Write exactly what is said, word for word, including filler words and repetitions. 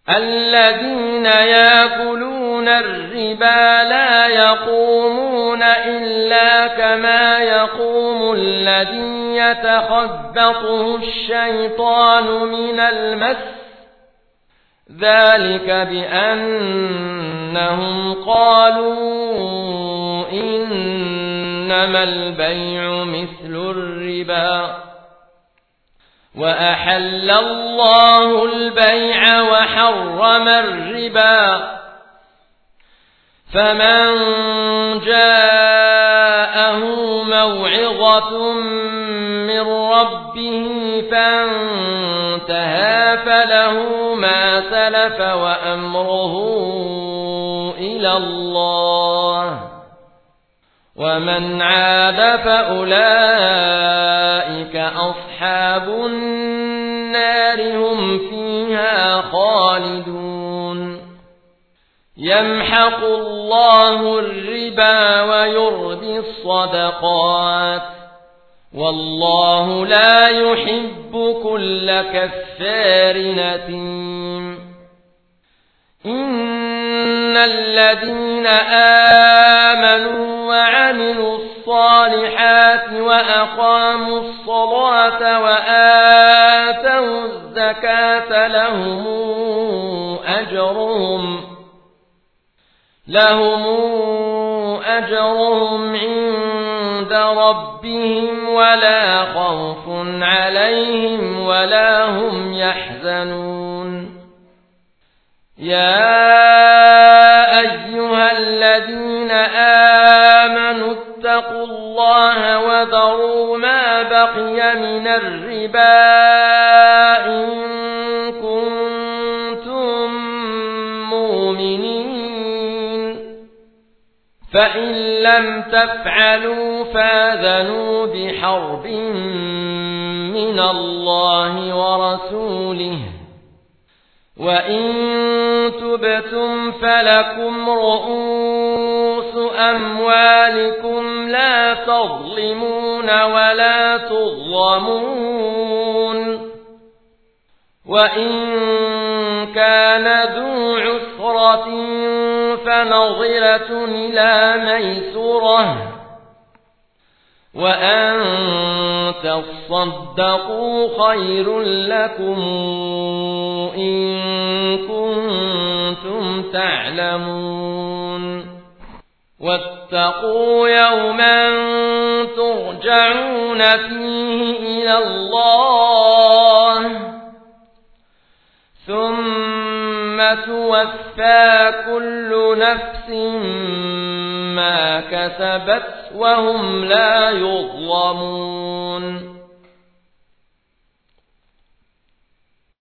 الذين يأكلون الربا لا يقومون إلا كما يقوم الذي يتخبطه الشيطان من المس، ذلك بأنهم قالوا إنما البيع مثل الربا وأحل الله البيع وحرم الربا، فمن جاءه موعظة من ربه فانتهى فله ما سلف وأمره إلى الله، ومن عاد فأولئك أصحاب النار هم فيها خالدون. يمحق الله الربا ويربي الصدقات، والله لا يحب كل كفار أثيم. إن الذين آمنوا وعملوا الصالحات وأقاموا الصلاة وآتوا الزكاة لهم أجرهم لهم أجرهم عند ربهم ولا خوف عليهم ولا هم يحزنون. يا أيها الذين آمنوا اتقوا الله وذروا ما بقي من الربا إن كنتم مؤمنين، فإن لم تفعلوا فآذنوا بحرب من الله ورسوله، وإن تبتم فلكم رؤوس أموالكم لا تظلمون ولا تظلمون، وإن كان ذو عسرة فنظرة إلى ميسرة، وأن تصدقوا خير لكم إن كنتم تعلمون. واتقوا يوما ترجعون فيه إلى الله ثم توفى كل نفس ما كسبت وهم لا يظلمون.